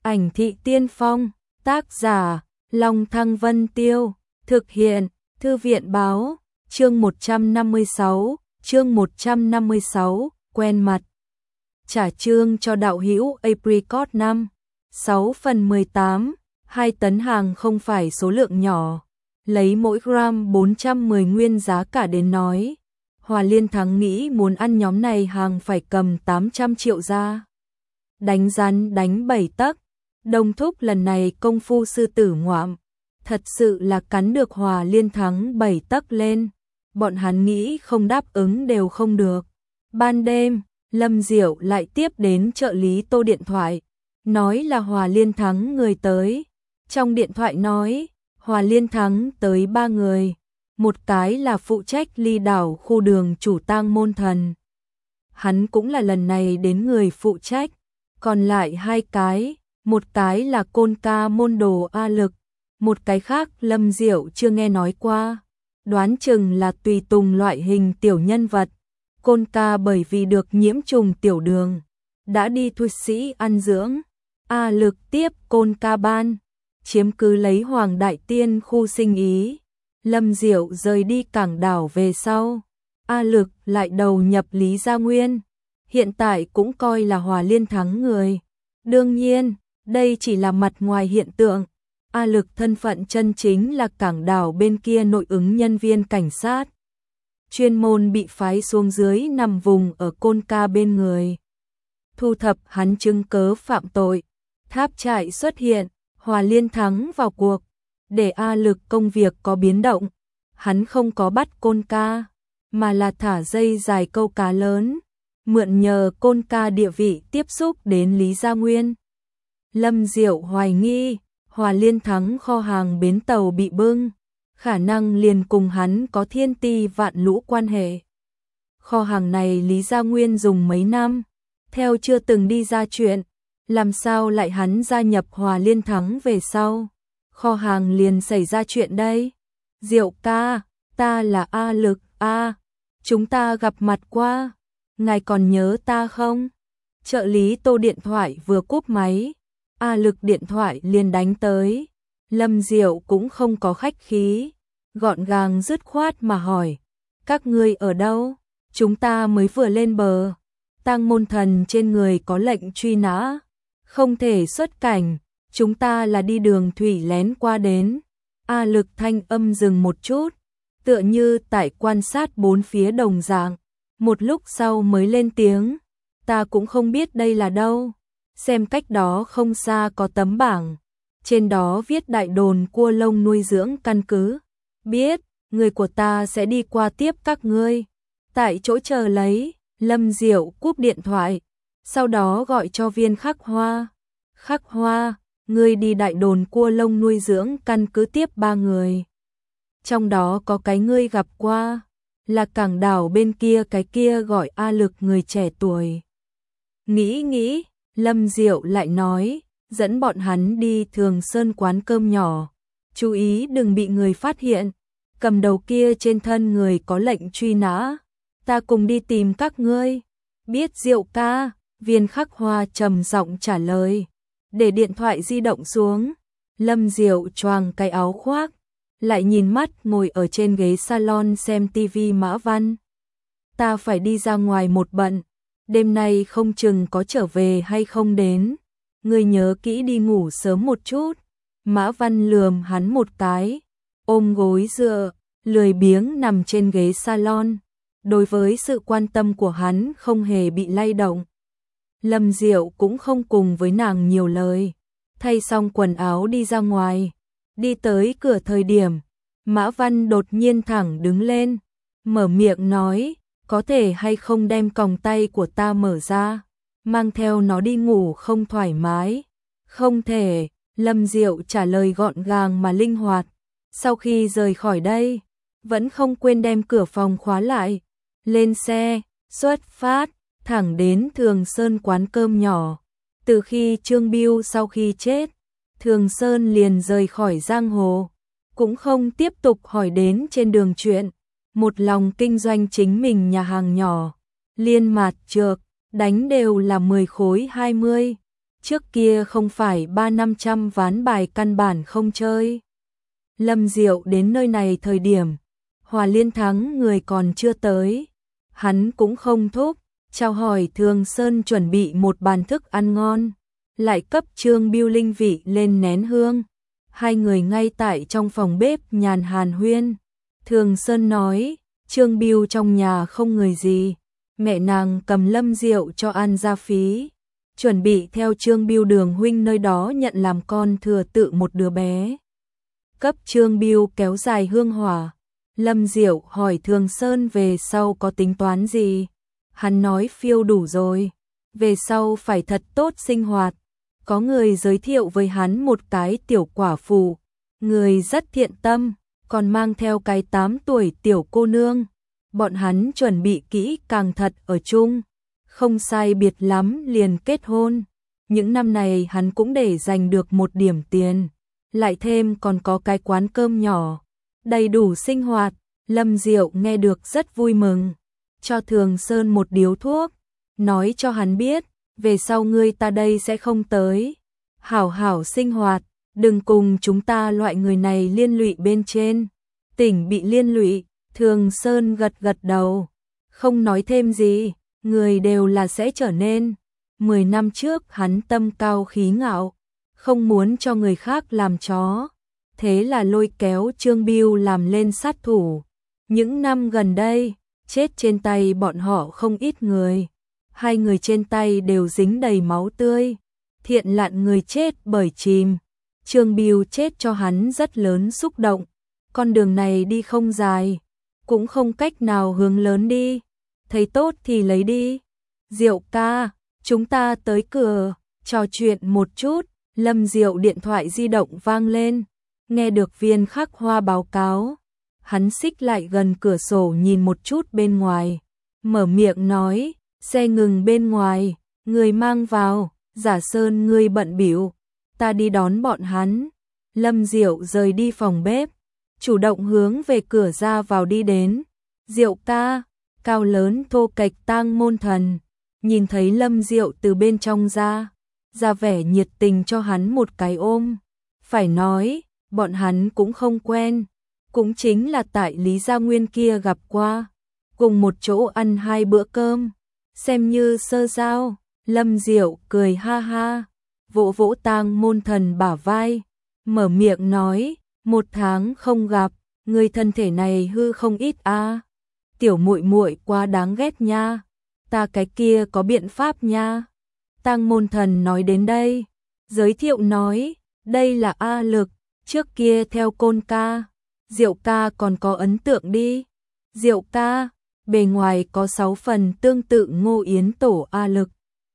Ảnh thị tiên phong, tác giả, Long Thăng Vân Tiêu, thực hiện, Thư viện báo, chương 156, quen mặt. Trả chương cho đạo hữu Apricot 5, 6 phần 18, 2 tấn hàng không phải số lượng nhỏ, lấy mỗi gram 410 nguyên giá cả đến nói. Hòa Liên Thắng nghĩ muốn ăn nhóm này hàng phải cầm 800 triệu ra. Đánh rắn đánh 7 tấc, Đồng Thúc lần này công phu sư tử ngoạm, thật sự là cắn được Hòa Liên Thắng 7 tấc lên, bọn hắn nghĩ không đáp ứng đều không được. Ban đêm, Lâm Diệu lại tiếp đến trợ lý Tô điện thoại, nói là Hòa Liên Thắng người tới. Trong điện thoại nói, Hòa Liên Thắng tới 3 người, một cái là phụ trách ly đảo khu đường chủ Tang Môn Thần. Hắn cũng là lần này đến người phụ trách, còn lại 2 cái, một cái là Côn Ca môn đồ A Lực, một cái khác Lâm Diệu chưa nghe nói qua, đoán chừng là tùy tùng loại hình tiểu nhân vật. Côn Ca bởi vì được nhiễm trùng tiểu đường, đã đi Thụy Sĩ ăn dưỡng. A Lực tiếp Côn Ca ban, chiếm cứ lấy Hoàng Đại Tiên khu sinh ý. Lâm Diệu rời đi cảng đảo về sau, A Lực lại đầu nhập Lý Gia Nguyên, hiện tại cũng coi là Hòa Liên Thắng người. Đương nhiên, đây chỉ là mặt ngoài hiện tượng. A Lực thân phận chân chính là cảng đảo bên kia nội ứng nhân viên cảnh sát, chuyên môn bị phái xuống dưới nằm vùng ở Côn Ca bên người, thu thập hắn chứng cớ phạm tội. Tháp trại xuất hiện, Hòa Liên Thắng vào cuộc, để A Lực công việc có biến động. Hắn không có bắt Côn Ca, mà là thả dây dài câu cá lớn, mượn nhờ Côn Ca địa vị tiếp xúc đến Lý Gia Nguyên. Lâm Diệu hoài nghi, Hòa Liên Thắng kho hàng bến tàu bị bưng, khả năng liền cùng hắn có thiên ti vạn lũ quan hệ. Kho hàng này Lý Gia Nguyên dùng mấy năm, theo chưa từng đi ra chuyện, làm sao lại hắn gia nhập Hòa Liên Thắng về sau, kho hàng liền xảy ra chuyện đây. Diệu ca, ta là A Lực, chúng ta gặp mặt qua, ngài còn nhớ ta không? Trợ lý Tô điện thoại vừa cúp máy, A Lực điện thoại liền đánh tới. Lâm Diệu cũng không có khách khí, gọn gàng dứt khoát mà hỏi, các ngươi ở đâu? Chúng ta mới vừa lên bờ, Tang Môn Thần trên người có lệnh truy nã, không thể xuất cảnh, chúng ta là đi đường thủy lén qua đến. A Lực thanh âm dừng một chút, tựa như tại quan sát bốn phía đồng dạng, một lúc sau mới lên tiếng, ta cũng không biết đây là đâu, xem cách đó không xa có tấm bảng, trên đó viết Đại Đồn Cua Lông nuôi dưỡng căn cứ, biết, người của ta sẽ đi qua tiếp các ngươi, tại chỗ chờ lấy. Lâm Diệu cúp điện thoại, sau đó gọi cho Viên Khắc Hoa. Khắc Hoa, ngươi đi Đại Đồn Cua Lông nuôi dưỡng căn cứ tiếp 3 người. Trong đó có cái ngươi gặp qua, là cảng đảo bên kia cái kia gọi A Lực người trẻ tuổi. Nghĩ, Lâm Diệu lại nói, dẫn bọn hắn đi Thường Sơn quán cơm nhỏ, chú ý đừng bị người phát hiện, cầm đầu kia trên thân người có lệnh truy nã, ta cùng đi tìm các ngươi. Biết Diệu ca, Viên Khắc Hoa trầm giọng trả lời, để điện thoại di động xuống. Lâm Diệu choàng cái áo khoác, lại nhìn mắt ngồi ở trên ghế salon xem tivi Mã Văn. Ta phải đi ra ngoài một bận, đêm nay không chừng có trở về hay không đến, ngươi nhớ kỹ đi ngủ sớm một chút. Mã Văn lườm hắn một cái, ôm gối dựa, lười biếng nằm trên ghế salon, đối với sự quan tâm của hắn không hề bị lay động. Lâm Diệu cũng không cùng với nàng nhiều lời, thay xong quần áo đi ra ngoài, đi tới cửa thời điểm, Mã Văn đột nhiên thẳng đứng lên, mở miệng nói, có thể hay không đem còng tay của ta mở ra, mang theo nó đi ngủ không thoải mái. Không thể, Lâm Diệu trả lời gọn gàng mà linh hoạt, sau khi rời khỏi đây, vẫn không quên đem cửa phòng khóa lại, lên xe, xuất phát, thẳng đến Thường Sơn quán cơm nhỏ. Từ khi Trương Biêu sau khi chết, Thường Sơn liền rời khỏi giang hồ, cũng không tiếp tục hỏi đến trên đường chuyện, một lòng kinh doanh chính mình nhà hàng nhỏ, liên mạt trược, đánh đều là 10 khối 20. trước kia không phải 300-500 ván bài căn bản không chơi. Lâm Diệu đến nơi này thời điểm Hòa Liên Thắng người còn chưa tới, hắn cũng không thúc, chào hỏi Thường Sơn chuẩn bị một bàn thức ăn ngon, lại cấp Trương Bưu linh vị lên nén hương. Hai người ngay tại trong phòng bếp nhàn hàn huyên. Thường Sơn nói, Trương Bưu trong nhà không người gì, mẹ nàng cầm Lâm Diệu cho ăn gia phí, chuẩn bị theo Trương Bưu Đường huynh nơi đó nhận làm con thừa tự một đứa bé. Cấp Trương Bưu kéo dài hương hỏa. Lâm Diệu hỏi Thường Sơn về sau có tính toán gì, hắn nói phiêu đủ rồi, về sau phải thật tốt sinh hoạt. Có người giới thiệu với hắn một cái tiểu quả phụ, người rất thiện tâm, còn mang theo cái 8 tuổi tiểu cô nương. Bọn hắn chuẩn bị kỹ càng thật ở chung, không sai biệt lắm liền kết hôn. Những năm này hắn cũng để dành được một điểm tiền, lại thêm còn có cái quán cơm nhỏ, đầy đủ sinh hoạt. Lâm Diệu nghe được rất vui mừng, cho Thường Sơn một điếu thuốc, nói cho hắn biết, về sau ngươi ta đây sẽ không tới. Hảo hảo sinh hoạt, đừng cùng chúng ta loại người này liên lụy bên trên. Tỉnh bị liên lụy, Thường Sơn gật gật đầu, không nói thêm gì, người đều là sẽ trở nên. 10 năm trước hắn tâm cao khí ngạo, không muốn cho người khác làm chó, thế là lôi kéo Trương Bưu làm lên sát thủ. Những năm gần đây, chết trên tay bọn họ không ít người, hai người trên tay đều dính đầy máu tươi, thiện lặn người chết bởi chìm. Trương Bưu chết cho hắn rất lớn xúc động, con đường này đi không dài, cũng không cách nào hướng lớn đi, thấy tốt thì lấy đi. Diệu ca, chúng ta tới cửa, trò chuyện một chút. Lâm Diệu điện thoại di động vang lên, nghe được Viên Khắc Hoa báo cáo, hắn xích lại gần cửa sổ nhìn một chút bên ngoài, mở miệng nói, xe ngừng bên ngoài, người mang vào. Giả Sơn ngươi bận bịu, ta đi đón bọn hắn. Lâm Diệu rời đi phòng bếp, chủ động hướng về cửa ra vào đi đến. Diệu ca, cao lớn thô kệch Tang Môn Thần, nhìn thấy Lâm Diệu từ bên trong ra vẻ nhiệt tình cho hắn một cái ôm. Phải nói, bọn hắn cũng không quen, cũng chính là tại Lý Gia Nguyên kia gặp qua, cùng một chỗ ăn 2 bữa cơm, xem như sơ giao. Lâm Diệu cười ha ha, vỗ vỗ Tang Môn Thần bả vai, mở miệng nói, 1 tháng không gặp, người thân thể này hư không ít a. Tiểu muội muội quá đáng ghét nha, ta cái kia có biện pháp nha. Tang Môn Thần nói đến đây, giới thiệu nói, đây là A Lực, trước kia theo Côn ca, Diệu ca còn có ấn tượng đi. Diệu ca, bề ngoài có 6 phần tương tự Ngô Yến tổ A Lực.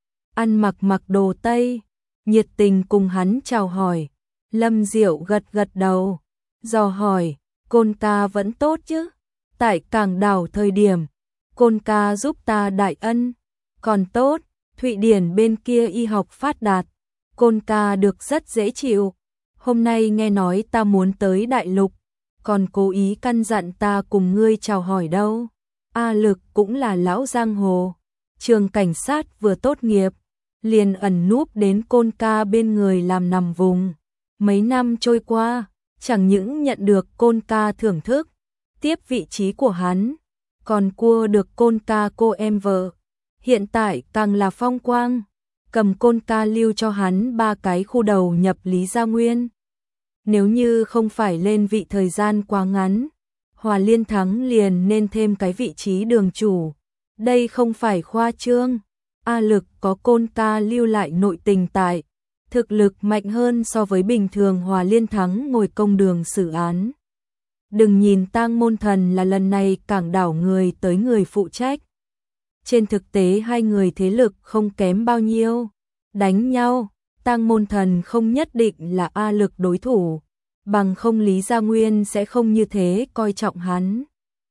Ăn mặc đồ Tây, nhiệt tình cùng hắn chào hỏi. Lâm Diệu gật gật đầu, dò hỏi, Côn ca vẫn tốt chứ? Tại Cảng Đảo thời điểm, Côn ca giúp ta đại ân, còn tốt. Thụy Điển bên kia y học phát đạt, Côn ca được rất dễ chịu. Hôm nay nghe nói ta muốn tới đại lục, còn cố ý căn dặn ta cùng ngươi chào hỏi đâu. A Lực cũng là lão giang hồ, trường cảnh sát vừa tốt nghiệp, liền ẩn núp đến Côn ca bên người làm nằm vùng. Mấy năm trôi qua, chẳng những nhận được Côn ca thưởng thức, tiếp vị trí của hắn, còn cua được Côn ca cô em vợ. Hiện tại càng là phong quang, cầm Côn ca lưu cho hắn 3 cái khu đầu nhập Lý Gia Nguyên. Nếu như không phải lên vị thời gian quá ngắn, Hòa Liên Thắng liền nên thêm cái vị trí đường chủ. Đây không phải khoa trương. A Lực có Côn ca lưu lại nội tình tại, thực lực mạnh hơn so với bình thường Hòa Liên Thắng ngồi công đường xử án. Đừng nhìn Tang Môn Thần là lần này Cảng Đảo người tới người phụ trách. Trên thực tế hai người thế lực không kém bao nhiêu. Đánh nhau, Tang Môn Thần không nhất định là A Lực đối thủ, bằng không Lý Gia Nguyên sẽ không như thế coi trọng hắn.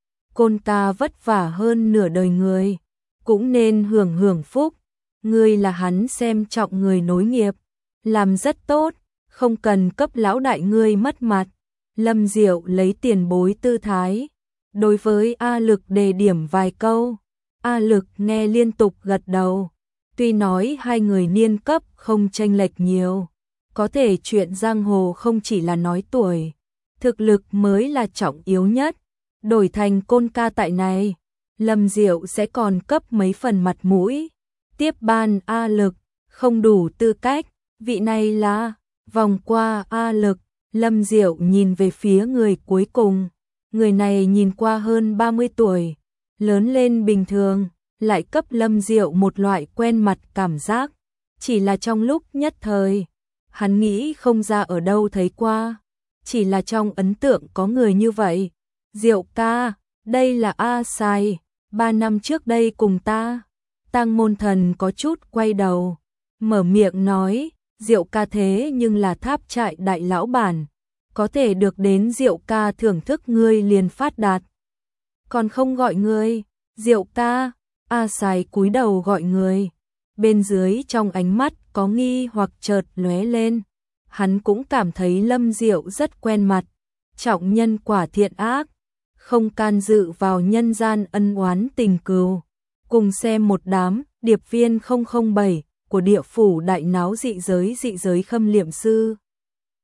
Côn ca vất vả hơn nửa đời người, cũng nên hưởng phúc. Ngươi là hắn xem trọng người nối nghiệp, làm rất tốt, không cần cấp lão đại ngươi mất mặt. Lâm Diệu lấy tiền bối tư thái, đối với A Lực đề điểm vài câu. A Lực nghe liên tục gật đầu, Tuy nói hai người niên cấp không chênh lệch nhiều, có thể chuyện giang hồ không chỉ là nói tuổi, thực lực mới là trọng yếu nhất. Đổi thành Côn ca tại này, Lâm Diệu sẽ còn cấp mấy phần mặt mũi. Tiếp ban A Lực, không đủ tư cách, vị này là. Vòng qua A Lực, Lâm Diệu nhìn về phía người cuối cùng. Người này nhìn qua hơn 30 tuổi, lớn lên bình thường, lại cấp Lâm Diệu một loại quen mặt cảm giác. Chỉ là trong lúc nhất thời, hắn nghĩ không ra ở đâu thấy qua. Chỉ là trong ấn tượng có người như vậy. Diệu ca, đây là A Sai, 3 năm trước đây cùng ta. Tang Môn Thần có chút quay đầu, mở miệng nói, Diệu ca thế nhưng là Tháp Trại đại lão bản, có thể được đến Diệu ca thưởng thức ngươi liền phát đạt. Còn không gọi ngươi, Diệu ca, A Sai cúi đầu gọi người. Bên dưới trong ánh mắt có nghi hoặc chợt lóe lên. Hắn cũng cảm thấy Lâm Diệu rất quen mặt, trọng nhân quả thiện ác, không can dự vào nhân gian ân oán tình cừu. Cùng xem một đám điệp viên 007 của địa phủ đại náo dị giới khâm liệm sư.